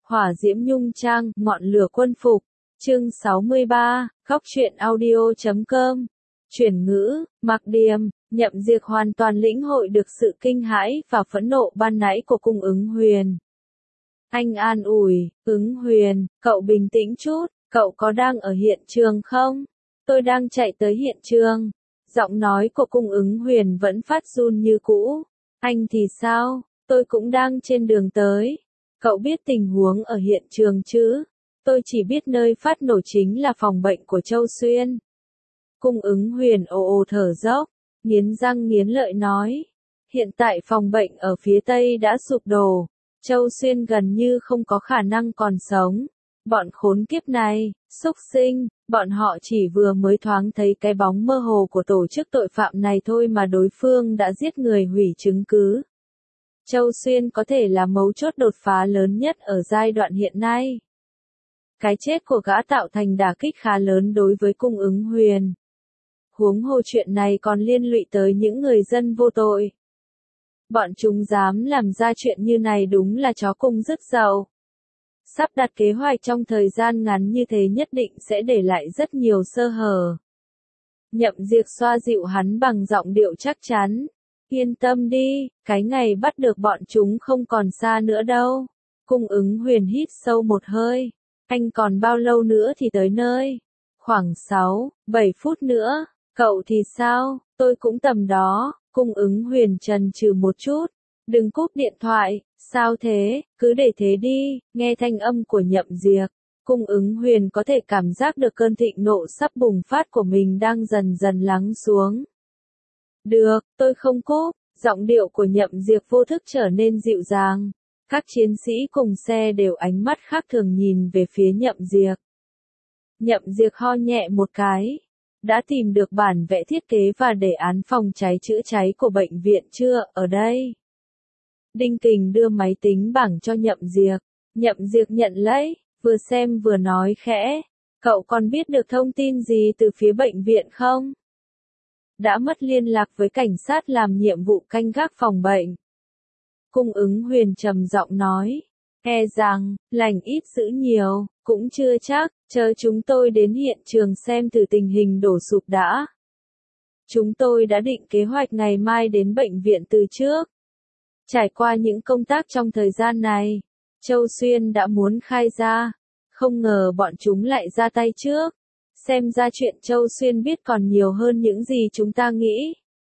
Hỏa diễm nhung trang, ngọn lửa quân phục. Chương 63, góc truyện audio.com. Chuyển ngữ, Mạc Điềm, Nhậm Diệt hoàn toàn lĩnh hội được sự kinh hãi và phẫn nộ ban nãy của cung Ứng Huyền. Anh an ủi, Ứng Huyền, cậu bình tĩnh chút, cậu có đang ở hiện trường không? Tôi đang chạy tới hiện trường. Giọng nói của cung Ứng Huyền vẫn phát run như cũ. Anh thì sao? Tôi cũng đang trên đường tới. Cậu biết tình huống ở hiện trường chứ? Tôi chỉ biết nơi phát nổ chính là phòng bệnh của Châu Xuyên. Cung Ứng Huyền ồ ồ thở dốc, nghiến răng nghiến lợi nói. Hiện tại phòng bệnh ở phía Tây đã sụp đổ. Châu Xuyên gần như không có khả năng còn sống. Bọn khốn kiếp này, xúc sinh, bọn họ chỉ vừa mới thoáng thấy cái bóng mơ hồ của tổ chức tội phạm này thôi mà đối phương đã giết người hủy chứng cứ. Châu Xuyên có thể là mấu chốt đột phá lớn nhất ở giai đoạn hiện nay. Cái chết của gã tạo thành đả kích khá lớn đối với cung Ứng Huyền. Huống hồ chuyện này còn liên lụy tới những người dân vô tội. Bọn chúng dám làm ra chuyện như này đúng là chó cung rứt dậu. Sắp đặt kế hoạch trong thời gian ngắn như thế nhất định sẽ để lại rất nhiều sơ hở. Nhậm Diệt xoa dịu hắn bằng giọng điệu chắc chắn. Yên tâm đi, cái ngày bắt được bọn chúng không còn xa nữa đâu. Cung Ứng Huyền hít sâu một hơi. Anh còn bao lâu nữa thì tới nơi? Khoảng 6-7 phút nữa. Cậu thì sao? Tôi cũng tầm đó. Cung Ứng Huyền chần chừ một chút. Đừng cúp điện thoại. Sao thế? Cứ để thế đi. Nghe thanh âm của Nhậm Diệt, cung Ứng Huyền có thể cảm giác được cơn thịnh nộ sắp bùng phát của mình đang dần dần lắng xuống. Được, tôi không cúp. Giọng điệu của Nhậm Diệt vô thức trở nên dịu dàng. Các chiến sĩ cùng xe đều ánh mắt khác thường nhìn về phía Nhậm Diệt. Nhậm Diệt ho nhẹ một cái. Đã tìm được bản vẽ thiết kế và đề án phòng cháy chữa cháy của bệnh viện chưa? Ở đây. Đinh Kình đưa máy tính bảng cho Nhậm Diệt. Nhậm Diệt nhận lấy, vừa xem vừa nói khẽ. Cậu còn biết được thông tin gì từ phía bệnh viện không? Đã mất liên lạc với cảnh sát làm nhiệm vụ canh gác phòng bệnh. Cung Ứng Huyền trầm giọng nói. E rằng, lành ít dữ nhiều, cũng chưa chắc, chờ chúng tôi đến hiện trường xem thử tình hình đổ sụp đã. Chúng tôi đã định kế hoạch ngày mai đến bệnh viện từ trước. Trải qua những công tác trong thời gian này, Châu Xuyên đã muốn khai ra. Không ngờ bọn chúng lại ra tay trước. Xem ra chuyện Châu Xuyên biết còn nhiều hơn những gì chúng ta nghĩ.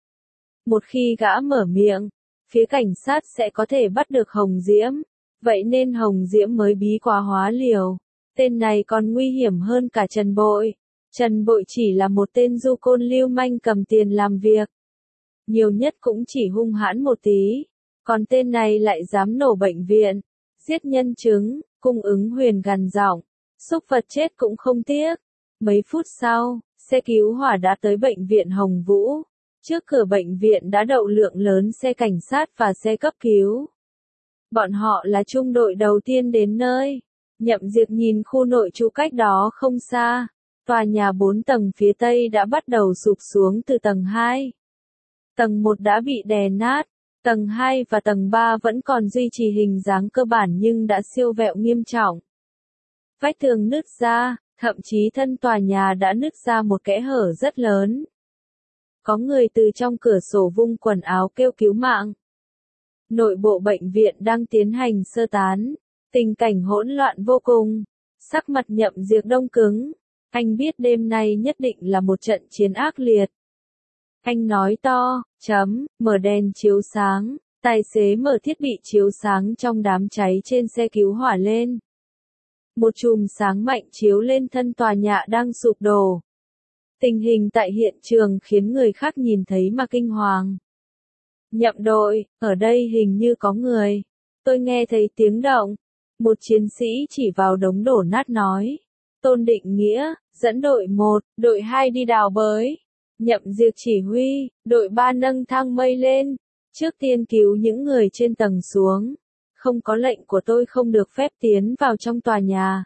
Một khi gã mở miệng, phía cảnh sát sẽ có thể bắt được Hồng Diễm. Vậy nên Hồng Diễm mới bí quá hóa liều. Tên này còn nguy hiểm hơn cả Trần Bội. Trần Bội chỉ là một tên du côn lưu manh cầm tiền làm việc. Nhiều nhất cũng chỉ hung hãn một tí. Còn tên này lại dám nổ bệnh viện, giết nhân chứng. Cung Ứng Huyền gằn giọng, xúc vật chết cũng không tiếc. Mấy phút sau, xe cứu hỏa đã tới bệnh viện Hồng Vũ. Trước cửa bệnh viện đã đậu lượng lớn xe cảnh sát và xe cấp cứu. Bọn họ là trung đội đầu tiên đến nơi. Nhậm Diệt nhìn khu nội trú cách đó không xa. Tòa nhà 4 tầng phía Tây đã bắt đầu sụp xuống từ tầng 2. Tầng 1 đã bị đè nát. Tầng 2 và tầng 3 vẫn còn duy trì hình dáng cơ bản nhưng đã siêu vẹo nghiêm trọng. Vách tường nứt ra, thậm chí thân tòa nhà đã nứt ra một kẽ hở rất lớn. Có người từ trong cửa sổ vung quần áo kêu cứu mạng. Nội bộ bệnh viện đang tiến hành sơ tán. Tình cảnh hỗn loạn vô cùng. Sắc mặt Nhậm Diệt đông cứng. Anh biết đêm nay nhất định là một trận chiến ác liệt. Anh nói to, mở đèn chiếu sáng. Tài xế mở thiết bị chiếu sáng trong đám cháy trên xe cứu hỏa lên. Một chùm sáng mạnh chiếu lên thân tòa nhà đang sụp đổ. Tình hình tại hiện trường khiến người khác nhìn thấy mà kinh hoàng. Nhậm đội, ở đây hình như có người. Tôi nghe thấy tiếng động. Một chiến sĩ chỉ vào đống đổ nát nói. Tôn Định Nghĩa, dẫn đội 1, đội 2 đi đào bới. Nhậm Diệt chỉ huy, đội 3 nâng thang mây lên. Trước tiên cứu những người trên tầng xuống. Không có lệnh của tôi không được phép tiến vào trong tòa nhà.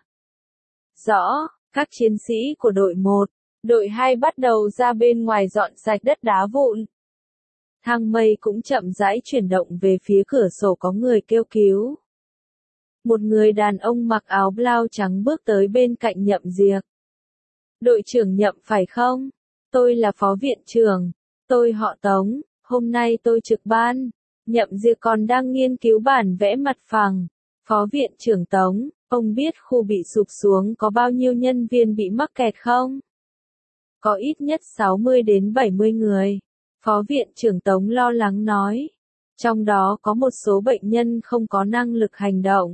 Rõ, các chiến sĩ của đội 1, đội 2 bắt đầu ra bên ngoài dọn sạch đất đá vụn. Thang mây cũng chậm rãi chuyển động về phía cửa sổ có người kêu cứu. Một người đàn ông mặc áo blau trắng bước tới bên cạnh Nhậm Diệc. Đội trưởng Nhậm phải không? Tôi là phó viện trưởng. Tôi họ Tống, hôm nay tôi trực ban. Nhậm Diệc còn đang nghiên cứu bản vẽ mặt phẳng. Phó viện trưởng Tống, ông biết khu bị sụp xuống có bao nhiêu nhân viên bị mắc kẹt không? Có ít nhất 60 đến 70 người. Phó viện trưởng Tống lo lắng nói. Trong đó có một số bệnh nhân không có năng lực hành động.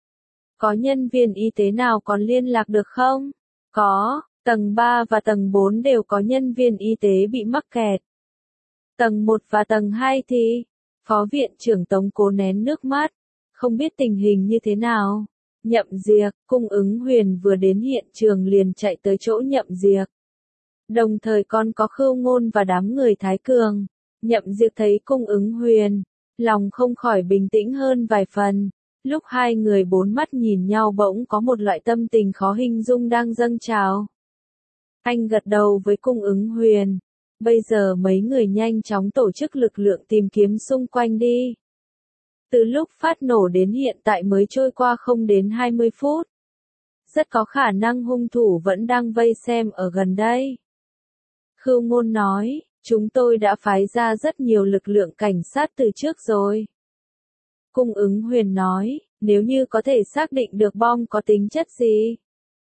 Có nhân viên y tế nào còn liên lạc được không? Có, tầng 3 và tầng 4 đều có nhân viên y tế bị mắc kẹt. Tầng 1 và tầng 2 thì, Phó viện trưởng Tống cố nén nước mắt, không biết tình hình như thế nào. Nhậm Diệc, Cung Ứng Huyền vừa đến hiện trường liền chạy tới chỗ Nhậm Diệc. Đồng thời còn có Khưu Ngôn và đám người Thái Cường. Nhậm Diệc thấy Cung Ứng Huyền, lòng không khỏi bình tĩnh hơn vài phần. Lúc hai người bốn mắt nhìn nhau bỗng có một loại tâm tình khó hình dung đang dâng trào. Anh gật đầu với Cung Ứng Huyền. Bây giờ mấy người nhanh chóng tổ chức lực lượng tìm kiếm xung quanh đi. Từ lúc phát nổ đến hiện tại mới trôi qua không đến 20 phút. Rất có khả năng hung thủ vẫn đang vây xem ở gần đây. Khưu Ngôn nói, chúng tôi đã phái ra rất nhiều lực lượng cảnh sát từ trước rồi. Cung Ứng Huyền nói, nếu như có thể xác định được bom có tính chất gì,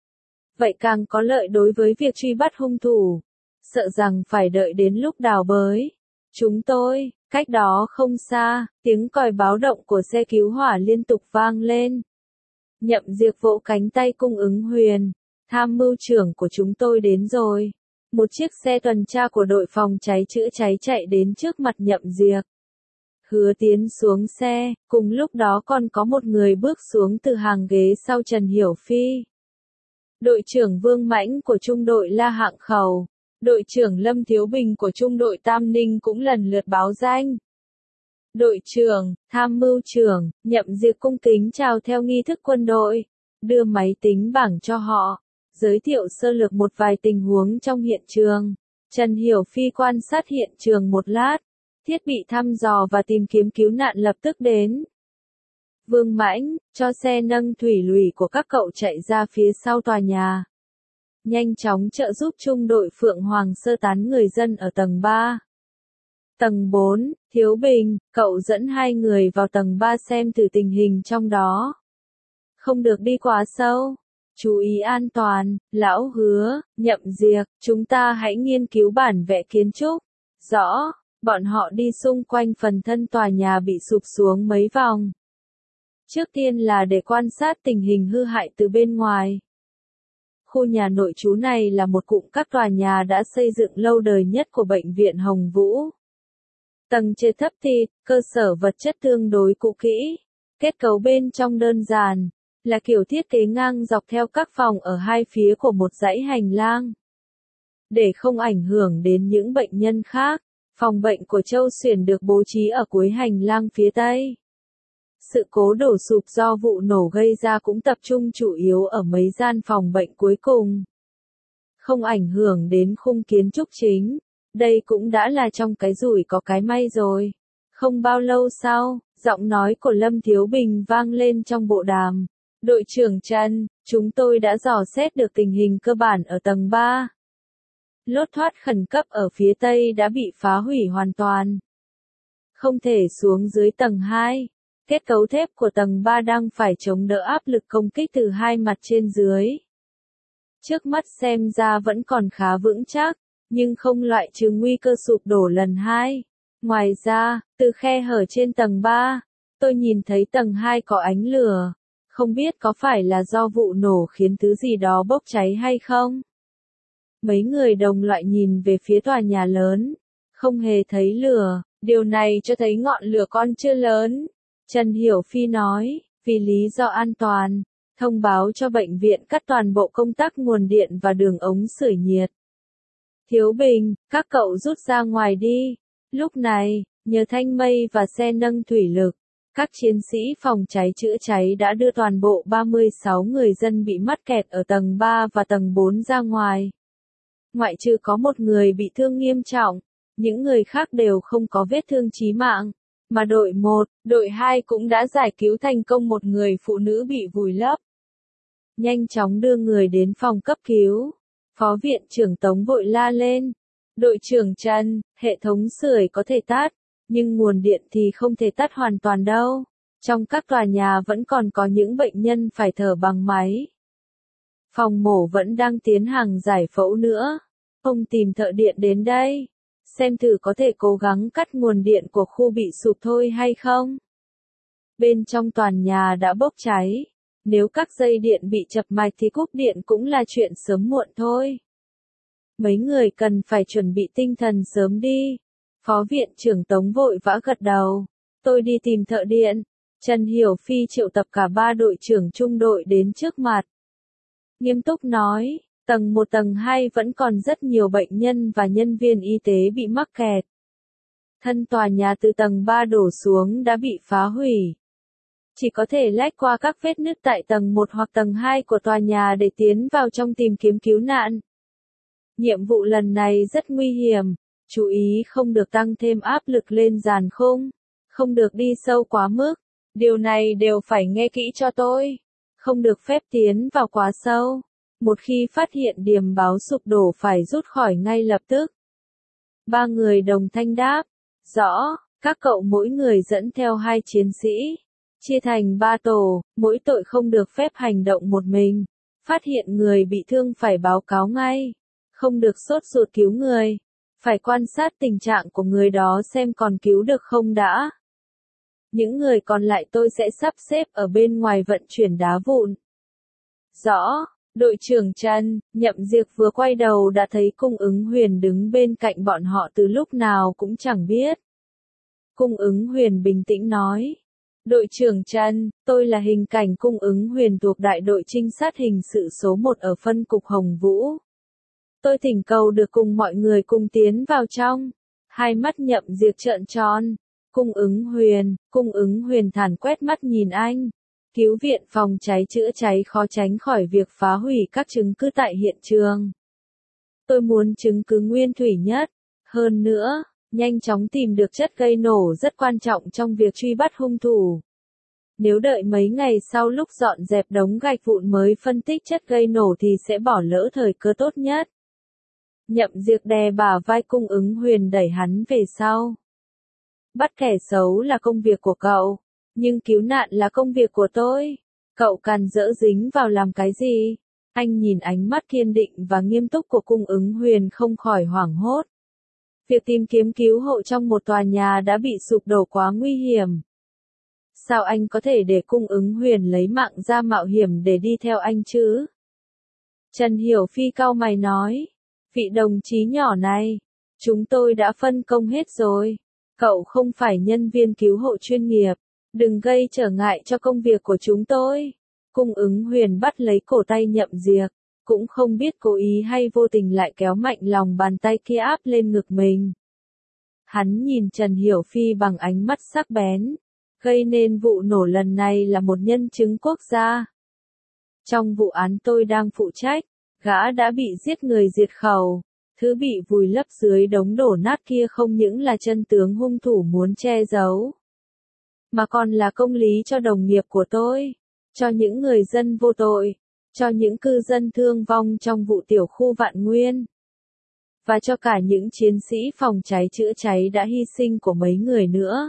vậy càng có lợi đối với việc truy bắt hung thủ. Sợ rằng phải đợi đến lúc đào bới. Chúng tôi, cách đó không xa, tiếng còi báo động của xe cứu hỏa liên tục vang lên. Nhậm Diệc vỗ cánh tay Cung Ứng Huyền, tham mưu trưởng của chúng tôi đến rồi. Một chiếc xe tuần tra của đội phòng cháy chữa cháy chạy đến trước mặt Nhậm Diệc. Hứa Tiến xuống xe, cùng lúc đó còn có một người bước xuống từ hàng ghế sau Trần Hiểu Phi. Đội trưởng Vương Mãnh của trung đội La Hạng Khẩu, đội trưởng Lâm Thiếu Bình của trung đội Tam Ninh cũng lần lượt báo danh. Đội trưởng, tham mưu trưởng, Nhậm Diệc cung kính chào theo nghi thức quân đội, đưa máy tính bảng cho họ, giới thiệu sơ lược một vài tình huống trong hiện trường. Trần Hiểu Phi quan sát hiện trường một lát, thiết bị thăm dò và tìm kiếm cứu nạn lập tức đến. Vương Mãnh, cho xe nâng thủy lùi của các cậu chạy ra phía sau tòa nhà. Nhanh chóng trợ giúp trung đội Phượng Hoàng sơ tán người dân ở tầng 3. Tầng 4, Thiếu Bình, cậu dẫn hai người vào tầng 3 xem thử tình hình trong đó. Không được đi quá sâu. Chú ý an toàn, Lão Hứa, Nhậm Diệc, chúng ta hãy nghiên cứu bản vẽ kiến trúc. Rõ, bọn họ đi xung quanh phần thân tòa nhà bị sụp xuống mấy vòng. Trước tiên là để quan sát tình hình hư hại từ bên ngoài. Khu nhà nội trú này là một cụm các tòa nhà đã xây dựng lâu đời nhất của Bệnh viện Hồng Vũ. Tầng trên thấp thịt, cơ sở vật chất tương đối cũ kỹ. Kết cấu bên trong đơn giản, là kiểu thiết kế ngang dọc theo các phòng ở hai phía của một dãy hành lang. Để không ảnh hưởng đến những bệnh nhân khác, phòng bệnh của Châu Xuyển được bố trí ở cuối hành lang phía Tây. Sự cố đổ sụp do vụ nổ gây ra cũng tập trung chủ yếu ở mấy gian phòng bệnh cuối cùng. Không ảnh hưởng đến khung kiến trúc chính. Đây cũng đã là trong cái rủi có cái may rồi. Không bao lâu sau, giọng nói của Lâm Thiếu Bình vang lên trong bộ đàm. Đội trưởng Trần, chúng tôi đã dò xét được tình hình cơ bản ở tầng 3. Lối thoát khẩn cấp ở phía Tây đã bị phá hủy hoàn toàn. Không thể xuống dưới tầng 2. Kết cấu thép của tầng 3 đang phải chống đỡ áp lực công kích từ hai mặt trên dưới. Trước mắt xem ra vẫn còn khá vững chắc, nhưng không loại trừ nguy cơ sụp đổ lần 2. Ngoài ra, từ khe hở trên tầng 3, tôi nhìn thấy tầng 2 có ánh lửa. Không biết có phải là do vụ nổ khiến thứ gì đó bốc cháy hay không? Mấy người đồng loại nhìn về phía tòa nhà lớn. Không hề thấy lửa, điều này cho thấy ngọn lửa còn chưa lớn. Trần Hiểu Phi nói, vì lý do an toàn, thông báo cho bệnh viện cắt toàn bộ công tắc nguồn điện và đường ống sưởi nhiệt. Thiếu Bình, các cậu rút ra ngoài đi. Lúc này, nhờ thanh mây và xe nâng thủy lực, các chiến sĩ phòng cháy chữa cháy đã đưa toàn bộ 36 người dân bị mắc kẹt ở tầng 3 và tầng 4 ra ngoài. Ngoại trừ có một người bị thương nghiêm trọng, những người khác đều không có vết thương chí mạng. Mà đội 1, đội 2 cũng đã giải cứu thành công một người phụ nữ bị vùi lấp. Nhanh chóng đưa người đến phòng cấp cứu. Phó viện trưởng Tống vội la lên. Đội trưởng Trần, hệ thống sưởi có thể tắt, nhưng nguồn điện thì không thể tắt hoàn toàn đâu. Trong các tòa nhà vẫn còn có những bệnh nhân phải thở bằng máy. Phòng mổ vẫn đang tiến hành giải phẫu nữa. Ông tìm thợ điện đến đây. Xem thử có thể cố gắng cắt nguồn điện của khu bị sụp thôi hay không. Bên trong toàn nhà đã bốc cháy. Nếu các dây điện bị chập mạch thì cúp điện cũng là chuyện sớm muộn thôi. Mấy người cần phải chuẩn bị tinh thần sớm đi. Phó viện trưởng Tống vội vã gật đầu. Tôi đi tìm thợ điện. Trần Hiểu Phi triệu tập cả 3 đội trưởng trung đội đến trước mặt. Nghiêm túc nói, tầng 1 tầng 2 vẫn còn rất nhiều bệnh nhân và nhân viên y tế bị mắc kẹt. Thân tòa nhà từ tầng 3 đổ xuống đã bị phá hủy. Chỉ có thể lách qua các vết nứt tại tầng 1 hoặc tầng 2 của tòa nhà để tiến vào trong tìm kiếm cứu nạn. Nhiệm vụ lần này rất nguy hiểm, chú ý không được tăng thêm áp lực lên giàn khung, không được đi sâu quá mức, điều này đều phải nghe kỹ cho tôi, không được phép tiến vào quá sâu, một khi phát hiện điểm báo sụp đổ phải rút khỏi ngay lập tức. 3 người đồng thanh đáp, rõ, các cậu mỗi người dẫn theo 2 chiến sĩ, chia thành 3 tổ, mỗi đội không được phép hành động một mình, phát hiện người bị thương phải báo cáo ngay. Không được sốt ruột cứu người, phải quan sát tình trạng của người đó xem còn cứu được không đã. Những người còn lại tôi sẽ sắp xếp ở bên ngoài vận chuyển đá vụn. Rõ, đội trưởng Trần, Nhậm Diệp vừa quay đầu đã thấy Cung Ứng Huyền đứng bên cạnh bọn họ từ lúc nào cũng chẳng biết. Cung Ứng Huyền bình tĩnh nói. Đội trưởng Trần, tôi là hình cảnh Cung Ứng Huyền thuộc đại đội trinh sát hình sự số 1 ở phân cục Hồng Vũ. Tôi thỉnh cầu được cùng mọi người cùng tiến vào trong. Hai mắt Nhậm Diệp trợn tròn. Cung Ứng Huyền thản quét mắt nhìn anh. Cứu viện phòng cháy chữa cháy khó tránh khỏi việc phá hủy các chứng cứ tại hiện trường. Tôi muốn chứng cứ nguyên thủy nhất. Hơn nữa, nhanh chóng tìm được chất gây nổ rất quan trọng trong việc truy bắt hung thủ. Nếu đợi mấy ngày sau lúc dọn dẹp đống gạch vụn mới phân tích chất gây nổ thì sẽ bỏ lỡ thời cơ tốt nhất. Nhậm Diệp đè bả vai Cung Ứng Huyền đẩy hắn về sau. Bắt kẻ xấu là công việc của cậu, nhưng cứu nạn là công việc của tôi. Cậu càn rỡ dính vào làm cái gì? Anh nhìn ánh mắt kiên định và nghiêm túc của Cung Ứng Huyền không khỏi hoảng hốt. Việc tìm kiếm cứu hộ trong một tòa nhà đã bị sụp đổ quá nguy hiểm. Sao anh có thể để Cung Ứng Huyền lấy mạng ra mạo hiểm để đi theo anh chứ? Trần Hiểu Phi cau mày nói. Vị đồng chí nhỏ này, chúng tôi đã phân công hết rồi. Cậu không phải nhân viên cứu hộ chuyên nghiệp, đừng gây trở ngại cho công việc của chúng tôi. Cung Ứng Huyền bắt lấy cổ tay Nhậm Diệp, cũng không biết cố ý hay vô tình lại kéo mạnh lòng bàn tay kia áp lên ngực mình. Hắn nhìn Trần Hiểu Phi bằng ánh mắt sắc bén, gây nên vụ nổ lần này là một nhân chứng quốc gia. Trong vụ án tôi đang phụ trách, gã đã bị giết người diệt khẩu, thứ bị vùi lấp dưới đống đổ nát kia không những là chân tướng hung thủ muốn che giấu, mà còn là công lý cho đồng nghiệp của tôi, cho những người dân vô tội, cho những cư dân thương vong trong vụ tiểu khu Vạn Nguyên, và cho cả những chiến sĩ phòng cháy chữa cháy đã hy sinh của mấy người nữa.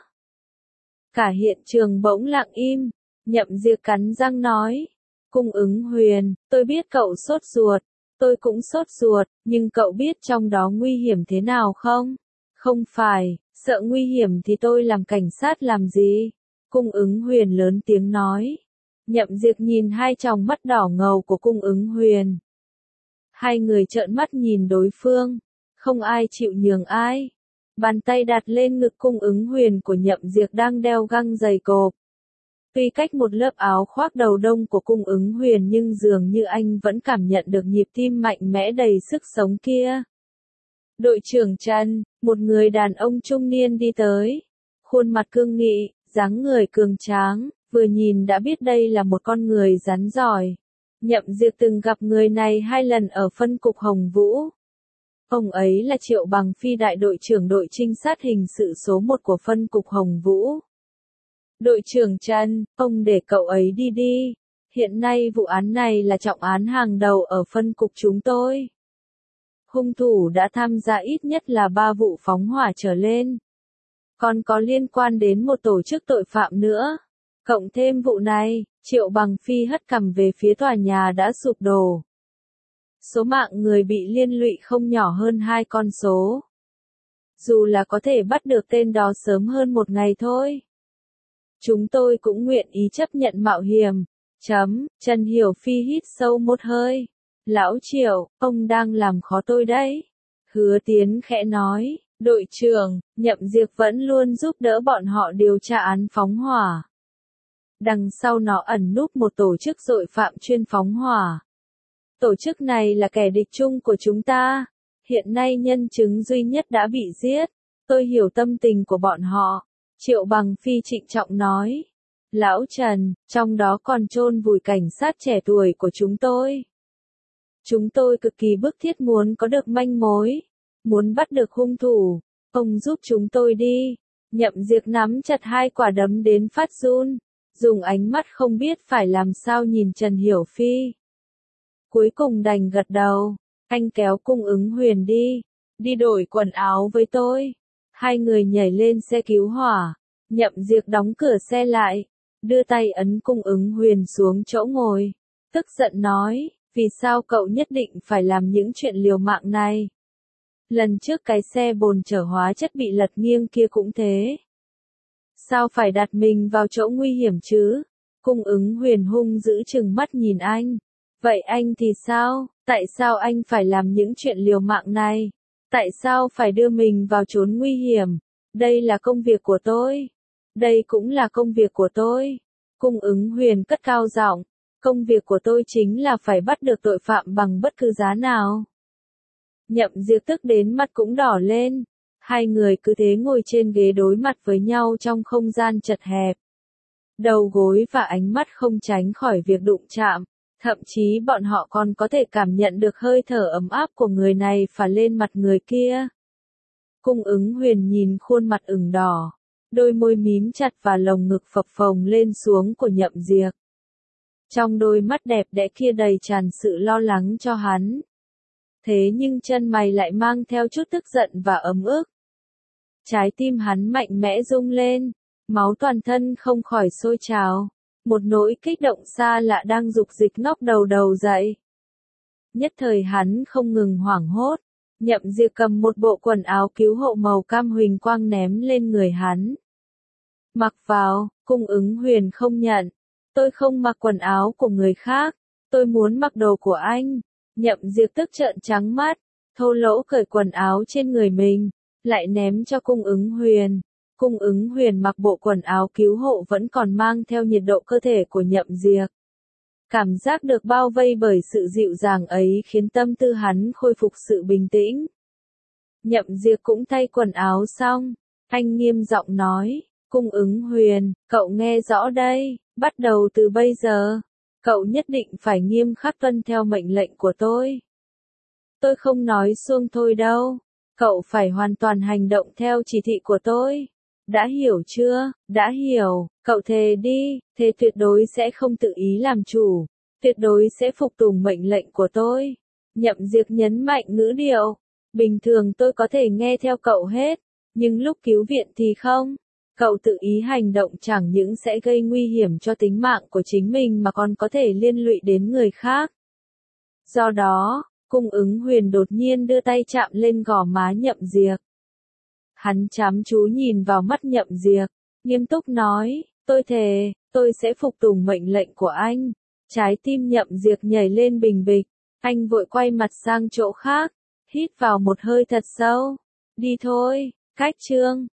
Cả hiện trường bỗng lặng im, Nhậm Diệp cắn răng nói. Cung Ứng Huyền, tôi biết cậu sốt ruột, tôi cũng sốt ruột, nhưng cậu biết trong đó nguy hiểm thế nào không? Không phải, sợ nguy hiểm thì tôi làm cảnh sát làm gì? Cung Ứng Huyền lớn tiếng nói. Nhậm Diệp nhìn hai tròng mắt đỏ ngầu của Cung Ứng Huyền. Hai người trợn mắt nhìn đối phương, không ai chịu nhường ai. Bàn tay đặt lên ngực Cung Ứng Huyền của Nhậm Diệp đang đeo găng giày cộp. Tuy cách một lớp áo khoác đầu đông của Cung Ứng Huyền nhưng dường như anh vẫn cảm nhận được nhịp tim mạnh mẽ đầy sức sống kia. Đội trưởng Trần, một người đàn ông trung niên đi tới. Khuôn mặt cương nghị, dáng người cường tráng, vừa nhìn đã biết đây là một con người rắn giỏi. Nhậm Diệp từng gặp người này 2 lần ở phân cục Hồng Vũ. Ông ấy là Triệu Bằng Phi, đại đội trưởng đội trinh sát hình sự số 1 của phân cục Hồng Vũ. Đội trưởng Trần, ông để cậu ấy đi đi. Hiện nay vụ án này là trọng án hàng đầu ở phân cục chúng tôi. Hung thủ đã tham gia ít nhất là 3 vụ phóng hỏa trở lên. Còn có liên quan đến một tổ chức tội phạm nữa. Cộng thêm vụ này, Triệu Bằng Phi hất cằm về phía tòa nhà đã sụp đổ. Số mạng người bị liên lụy không nhỏ hơn 2 con số. Dù là có thể bắt được tên đó sớm hơn một ngày thôi. Chúng tôi cũng nguyện ý chấp nhận mạo hiểm. Trần Hiểu Phi hít sâu một hơi. Lão Triệu, ông đang làm khó tôi đấy. Hứa Tiến khẽ nói, đội trưởng, Nhậm Diệp vẫn luôn giúp đỡ bọn họ điều tra án phóng hỏa. Đằng sau nó ẩn núp một tổ chức tội phạm chuyên phóng hỏa. Tổ chức này là kẻ địch chung của chúng ta. Hiện nay nhân chứng duy nhất đã bị giết. Tôi hiểu tâm tình của bọn họ. Triệu Bằng Phi trịnh trọng nói. Lão Trần, trong đó còn chôn vùi cảnh sát trẻ tuổi của chúng tôi. Chúng tôi cực kỳ bức thiết muốn có được manh mối. Muốn bắt được hung thủ. Ông giúp chúng tôi đi. Nhậm Diệp nắm chặt 2 quả đấm đến phát run. Dùng ánh mắt không biết phải làm sao nhìn Trần Hiểu Phi. Cuối cùng đành gật đầu. Anh kéo Cung Ứng Huyền đi. Đi đổi quần áo với tôi. 2 người nhảy lên xe cứu hỏa. Nhậm Diệp đóng cửa xe lại. Đưa tay ấn Cung Ứng Huyền xuống chỗ ngồi. Tức giận nói, vì sao cậu nhất định phải làm những chuyện liều mạng này? Lần trước cái xe bồn chở hóa chất bị lật nghiêng kia cũng thế. Sao phải đặt mình vào chỗ nguy hiểm chứ? Cung Ứng Huyền hung dữ trừng mắt nhìn anh. Vậy anh thì sao? Tại sao anh phải làm những chuyện liều mạng này? Tại sao phải đưa mình vào chốn nguy hiểm? Đây là công việc của tôi. Đây cũng là công việc của tôi. Cung Ứng Huyền cất cao giọng. Công việc của tôi chính là phải bắt được tội phạm bằng bất cứ giá nào. Nhậm Diệp tức đến mặt cũng đỏ lên. 2 người cứ thế ngồi trên ghế đối mặt với nhau trong không gian chật hẹp. Đầu gối và ánh mắt không tránh khỏi việc đụng chạm. Thậm chí bọn họ còn có thể cảm nhận được hơi thở ấm áp của người này phả lên mặt người kia. Cung Ứng Huyền nhìn khuôn mặt ửng đỏ. Đôi môi mím chặt và lồng ngực phập phồng lên xuống của Nhậm Diệp. Trong đôi mắt đẹp đẽ kia đầy tràn sự lo lắng cho hắn. Thế nhưng chân mày lại mang theo chút tức giận và ấm ức. Trái tim hắn mạnh mẽ rung lên. Máu toàn thân không khỏi sôi trào. Một nỗi kích động xa lạ đang dục dịch ngóc đầu dậy. Nhất thời hắn không ngừng hoảng hốt. Nhậm Diệp cầm một bộ quần áo cứu hộ màu cam huỳnh quang ném lên người hắn. Mặc vào, Cung Ứng Huyền không nhận. Tôi không mặc quần áo của người khác. Tôi muốn mặc đồ của anh. Nhậm Diệp tức trợn trắng mắt. Thô lỗ cởi quần áo trên người mình. Lại ném cho Cung Ứng Huyền. Cung Ứng Huyền mặc bộ quần áo cứu hộ vẫn còn mang theo nhiệt độ cơ thể của Nhậm Diệp. Cảm giác được bao vây bởi sự dịu dàng ấy khiến tâm tư hắn khôi phục sự bình tĩnh. Nhậm Diệp cũng thay quần áo xong. Anh nghiêm giọng nói, Cung Ứng Huyền, cậu nghe rõ đây, bắt đầu từ bây giờ, cậu nhất định phải nghiêm khắc tuân theo mệnh lệnh của tôi. Tôi không nói suông thôi đâu, cậu phải hoàn toàn hành động theo chỉ thị của tôi. Đã hiểu chưa? Đã hiểu, cậu thề đi, thề tuyệt đối sẽ không tự ý làm chủ, tuyệt đối sẽ phục tùng mệnh lệnh của tôi. Nhậm Diệp nhấn mạnh ngữ điệu, bình thường tôi có thể nghe theo cậu hết, nhưng lúc cứu viện thì không. Cậu tự ý hành động chẳng những sẽ gây nguy hiểm cho tính mạng của chính mình mà còn có thể liên lụy đến người khác. Do đó, Cung Ứng Huyền đột nhiên đưa tay chạm lên gò má Nhậm Diệp. Hắn chăm chú nhìn vào mắt Nhậm Diệp, nghiêm túc nói, tôi thề, tôi sẽ phục tùng mệnh lệnh của anh. Trái tim Nhậm Diệp nhảy lên bình bịch, anh vội quay mặt sang chỗ khác, hít vào một hơi thật sâu. Đi thôi, cách chương.